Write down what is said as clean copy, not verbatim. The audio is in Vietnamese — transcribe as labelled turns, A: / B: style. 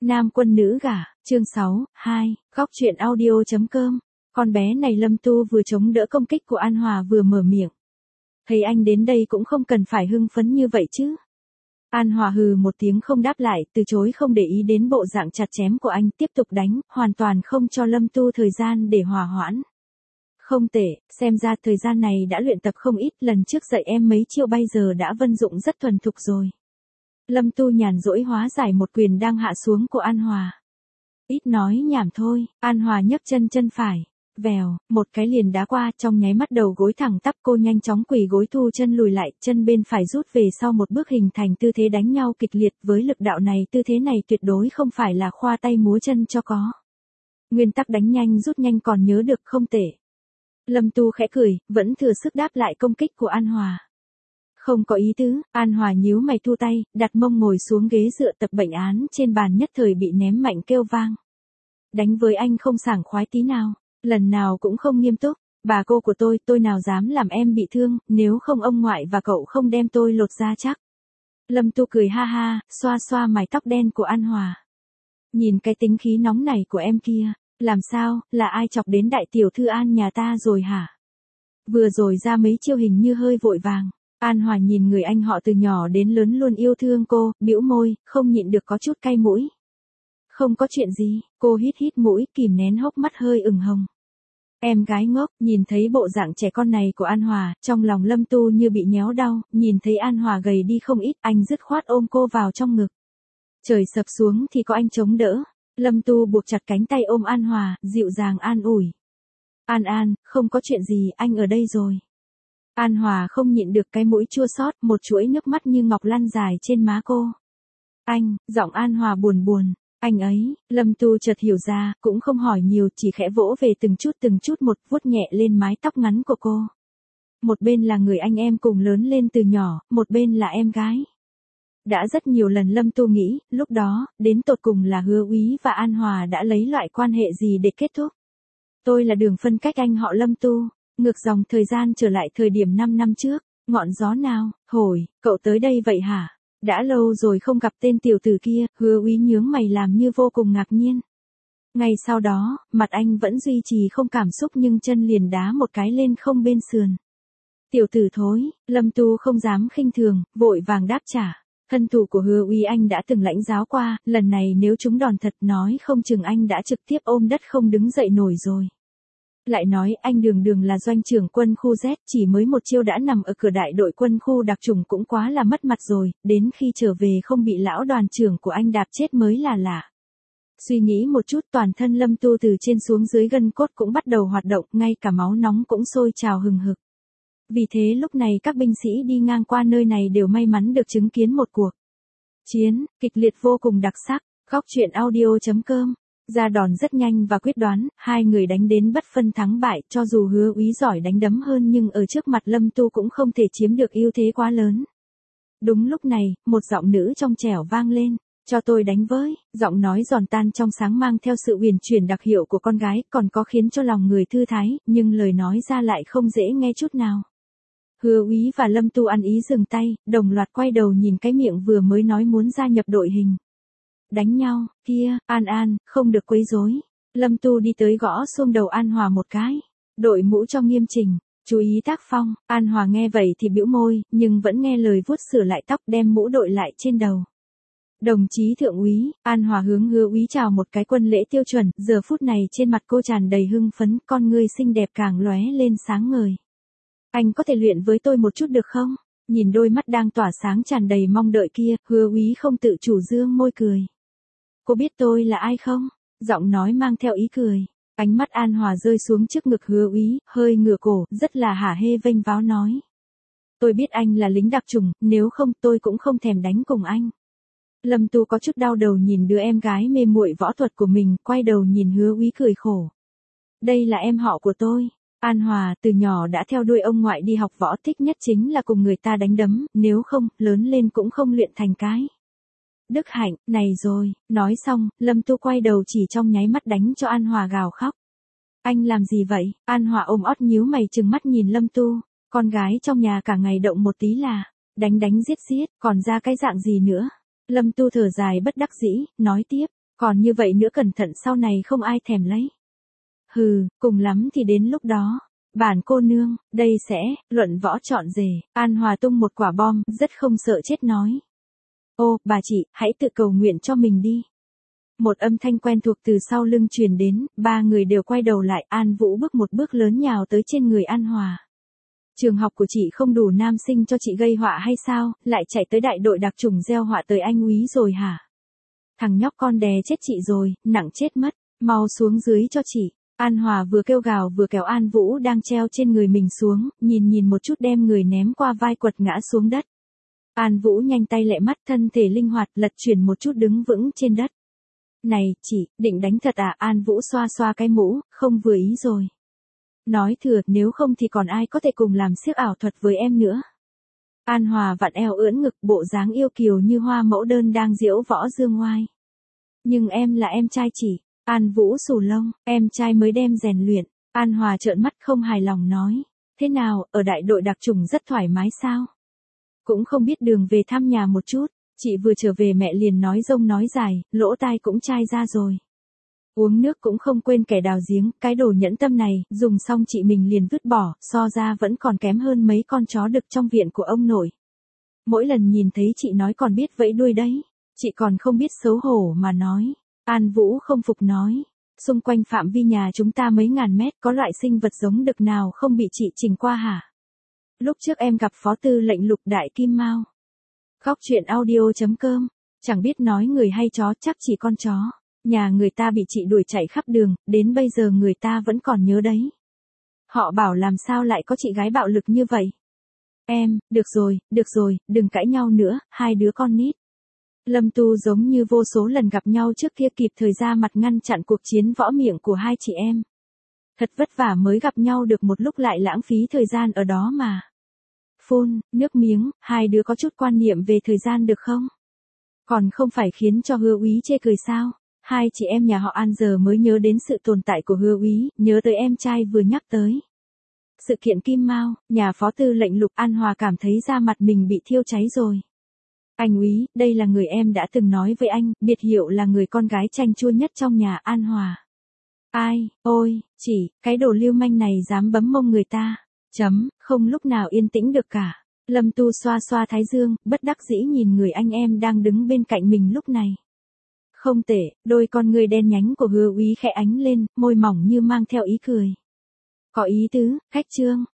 A: Nam quân nữ gả, chương 6, 2, góc truyện audio.com. Con bé này Lâm Tu vừa chống đỡ công kích của An Hòa vừa mở miệng. Thấy anh đến đây cũng không cần phải hưng phấn như vậy chứ. An Hòa hừ một tiếng không đáp lại, từ chối không để ý đến bộ dạng chặt chém của anh, tiếp tục đánh, hoàn toàn không cho Lâm Tu thời gian để hòa hoãn. Không tệ, xem ra thời gian này đã luyện tập không ít, lần trước dạy em mấy chiêu bây giờ đã vận dụng rất thuần thục rồi. Lâm Tu nhàn rỗi hóa giải một quyền đang hạ xuống của An Hòa. Ít nói nhảm thôi, An Hòa nhấc chân phải. Vèo, một cái liền đá qua, trong nháy mắt đầu gối thẳng tắp, cô nhanh chóng quỳ gối thu chân lùi lại, chân bên phải rút về sau một bước hình thành tư thế đánh nhau kịch liệt. Với lực đạo này, tư thế này tuyệt đối không phải là khoa tay múa chân cho có. Nguyên tắc đánh nhanh rút nhanh còn nhớ được, không tệ. Lâm Tu khẽ cười, vẫn thừa sức đáp lại công kích của An Hòa. Không có ý tứ, An Hòa nhíu mày thu tay, đặt mông ngồi xuống ghế dựa tập bệnh án trên bàn, nhất thời bị ném mạnh kêu vang. Đánh với anh không sảng khoái tí nào, lần nào cũng không nghiêm túc, bà cô của tôi nào dám làm em bị thương, nếu không ông ngoại và cậu không đem tôi lột ra chắc. Lâm Tu cười ha ha, xoa xoa mái tóc đen của An Hòa. Nhìn cái tính khí nóng này của em kia, làm sao, là ai chọc đến đại tiểu thư An nhà ta rồi hả? Vừa rồi ra mấy chiêu hình như hơi vội vàng. An Hòa nhìn người anh họ từ nhỏ đến lớn luôn yêu thương cô, bĩu môi, không nhịn được có chút cay mũi. Không có chuyện gì, cô hít mũi, kìm nén hốc mắt hơi ửng hồng. Em gái ngốc, nhìn thấy bộ dạng trẻ con này của An Hòa, trong lòng Lâm Tu như bị nhéo đau, nhìn thấy An Hòa gầy đi không ít, anh dứt khoát ôm cô vào trong ngực. Trời sập xuống thì có anh chống đỡ. Lâm Tu buộc chặt cánh tay ôm An Hòa, dịu dàng an ủi. An, không có chuyện gì, anh ở đây rồi. An Hòa không nhịn được cái mũi chua xót, một chuỗi nước mắt như ngọc lăn dài trên má cô. Anh, giọng An Hòa buồn. Anh ấy, Lâm Tu chợt hiểu ra, cũng không hỏi nhiều, chỉ khẽ vỗ về từng chút một, vuốt nhẹ lên mái tóc ngắn của cô. Một bên là người anh em cùng lớn lên từ nhỏ, một bên là em gái. Đã rất nhiều lần Lâm Tu nghĩ, lúc đó, đến tột cùng là Hứa Úy và An Hòa đã lấy loại quan hệ gì để kết thúc. Tôi là đường phân cách anh họ Lâm Tu. Ngược dòng thời gian trở lại thời điểm 5 năm trước, ngọn gió nào, hồi, cậu tới đây vậy hả? Đã lâu rồi không gặp tên tiểu tử kia, Hứa Úy nhướng mày làm như vô cùng ngạc nhiên. Ngay sau đó, mặt anh vẫn duy trì không cảm xúc nhưng chân liền đá một cái lên không bên sườn. Tiểu tử thối, Lâm Tu không dám khinh thường, vội vàng đáp trả. Thân thủ của Hứa Úy anh đã từng lãnh giáo qua, lần này nếu trúng đòn thật nói không chừng anh đã trực tiếp ôm đất không đứng dậy nổi rồi. Lại nói anh đường là doanh trưởng quân khu Z, chỉ mới một chiêu đã nằm ở cửa đại đội quân khu đặc chủng cũng quá là mất mặt rồi, đến khi trở về không bị lão đoàn trưởng của anh đạp chết mới là lạ. Suy nghĩ một chút, toàn thân Lâm Tu từ trên xuống dưới gân cốt cũng bắt đầu hoạt động, ngay cả máu nóng cũng sôi trào hừng hực. Vì thế lúc này các binh sĩ đi ngang qua nơi này đều may mắn được chứng kiến một cuộc chiến kịch liệt vô cùng đặc sắc. Góc truyện audio.com. Ra đòn rất nhanh và quyết đoán, hai người đánh đến bất phân thắng bại, cho dù Hứa Úy giỏi đánh đấm hơn nhưng ở trước mặt Lâm Tu cũng không thể chiếm được ưu thế quá lớn. Đúng lúc này, một giọng nữ trong trẻo vang lên, cho tôi đánh với, giọng nói giòn tan trong sáng mang theo sự uyển chuyển đặc hiệu của con gái, còn có khiến cho lòng người thư thái, nhưng lời nói ra lại không dễ nghe chút nào. Hứa Úy và Lâm Tu ăn ý dừng tay, đồng loạt quay đầu nhìn cái miệng vừa mới nói muốn gia nhập đội hình. Đánh nhau, kia, An, không được quấy rối. Lâm Tu đi tới gõ xuông đầu An Hòa một cái. Đội mũ cho nghiêm chỉnh, chú ý tác phong. An Hòa nghe vậy thì bĩu môi, nhưng vẫn nghe lời vuốt sửa lại tóc đem mũ đội lại trên đầu. Đồng chí thượng úy, An Hòa hướng Hứa Úy chào một cái quân lễ tiêu chuẩn, giờ phút này trên mặt cô tràn đầy hưng phấn, con ngươi xinh đẹp càng lóe lên sáng ngời. Anh có thể luyện với tôi một chút được không? Nhìn đôi mắt đang tỏa sáng tràn đầy mong đợi kia, Hứa Úy không tự chủ dương môi cười. Cô biết tôi là ai không? Giọng nói mang theo ý cười. Ánh mắt An Hòa rơi xuống trước ngực Hứa Úy, hơi ngửa cổ, rất là hả hê vênh váo nói. Tôi biết anh là lính đặc chủng, nếu không tôi cũng không thèm đánh cùng anh. Lâm Tu có chút đau đầu nhìn đứa em gái mê muội võ thuật của mình, quay đầu nhìn Hứa Úy cười khổ. Đây là em họ của tôi. An Hòa từ nhỏ đã theo đuôi ông ngoại đi học võ, thích nhất chính là cùng người ta đánh đấm, nếu không, lớn lên cũng không luyện thành cái. Đức hạnh, này rồi, nói xong, Lâm Tu quay đầu chỉ trong nháy mắt đánh cho An Hòa gào khóc. Anh làm gì vậy? An Hòa ôm ót nhíu mày trừng mắt nhìn Lâm Tu, con gái trong nhà cả ngày động một tí là, đánh giết, còn ra cái dạng gì nữa? Lâm Tu thở dài bất đắc dĩ, nói tiếp, Còn như vậy nữa cẩn thận sau này không ai thèm lấy. Hừ, cùng lắm thì đến lúc đó. Bản cô nương, đây sẽ, luận võ chọn rể. An Hòa tung một quả bom, rất không sợ chết nói. Ô, bà chị, hãy tự cầu nguyện cho mình đi. Một âm thanh quen thuộc từ sau lưng truyền đến, ba người đều quay đầu lại, An Vũ bước một bước lớn nhào tới trên người An Hòa. Trường học của chị không đủ nam sinh cho chị gây họa hay sao, lại chạy tới đại đội đặc chủng gieo họa tới anh úy rồi hả? Thằng nhóc con đè chết chị rồi, nặng chết mất, mau xuống dưới cho chị. An Hòa vừa kêu gào vừa kéo An Vũ đang treo trên người mình xuống, nhìn một chút đem người ném qua vai quật ngã xuống đất. An Vũ nhanh tay lẹ mắt thân thể linh hoạt lật chuyển một chút đứng vững trên đất. Này, chị, định đánh thật à? An Vũ xoa xoa cái mũ, không vừa ý rồi. Nói thừa, nếu không thì còn ai có thể cùng làm xiếc ảo thuật với em nữa. An Hòa vặn eo ưỡn ngực bộ dáng yêu kiều như hoa mẫu đơn đang diễu võ dương ngoai. Nhưng em là em trai chị. An Vũ xù lông, em trai mới đem rèn luyện. An Hòa trợn mắt không hài lòng nói. Thế nào, ở đại đội đặc chủng rất thoải mái sao? Cũng không biết đường về thăm nhà một chút. Chị vừa trở về mẹ liền nói rông nói dài, lỗ tai cũng chai ra rồi. Uống nước cũng không quên kẻ đào giếng, cái đồ nhẫn tâm này, dùng xong chị mình liền vứt bỏ, so ra vẫn còn kém hơn mấy con chó đực trong viện của ông nội. Mỗi lần nhìn thấy chị nói còn biết vẫy đuôi đấy, chị còn không biết xấu hổ mà nói. An Vũ không phục nói, xung quanh phạm vi nhà chúng ta mấy ngàn mét có loại sinh vật giống đực nào không bị chị trình qua hả? Lúc trước em gặp phó tư lệnh Lục Đại Kim Mao. Khóc chuyện audio.com, chẳng biết nói người hay chó chắc chỉ con chó. Nhà người ta bị chị đuổi chạy khắp đường, đến bây giờ người ta vẫn còn nhớ đấy. Họ bảo làm sao lại có chị gái bạo lực như vậy. Em, được rồi, đừng cãi nhau nữa, hai đứa con nít. Lâm Tu giống như vô số lần gặp nhau trước kia kịp thời ra mặt ngăn chặn cuộc chiến võ miệng của hai chị em. Thật vất vả mới gặp nhau được một lúc lại lãng phí thời gian ở đó mà. Phun, nước miếng, hai đứa có chút quan niệm về thời gian được không? Còn không phải khiến cho Hứa Úy chê cười sao? Hai chị em nhà họ An giờ mới nhớ đến sự tồn tại của Hứa Úy, nhớ tới em trai vừa nhắc tới. Sự kiện Kim Mao, nhà phó tư lệnh Lục. An Hòa cảm thấy da mặt mình bị thiêu cháy rồi. Anh úy, đây là người em đã từng nói với anh, biệt hiệu là người con gái chanh chua nhất trong nhà An Hòa. Ai, ôi, chỉ, cái đồ lưu manh này dám bấm mông người ta. Không lúc nào yên tĩnh được cả. Lâm Tu xoa xoa thái dương, bất đắc dĩ nhìn người anh em đang đứng bên cạnh mình lúc này. Không tệ, đôi con người đen nhánh của Hứa Úy khẽ ánh lên, môi mỏng như mang theo ý cười. Có ý tứ, khách trương,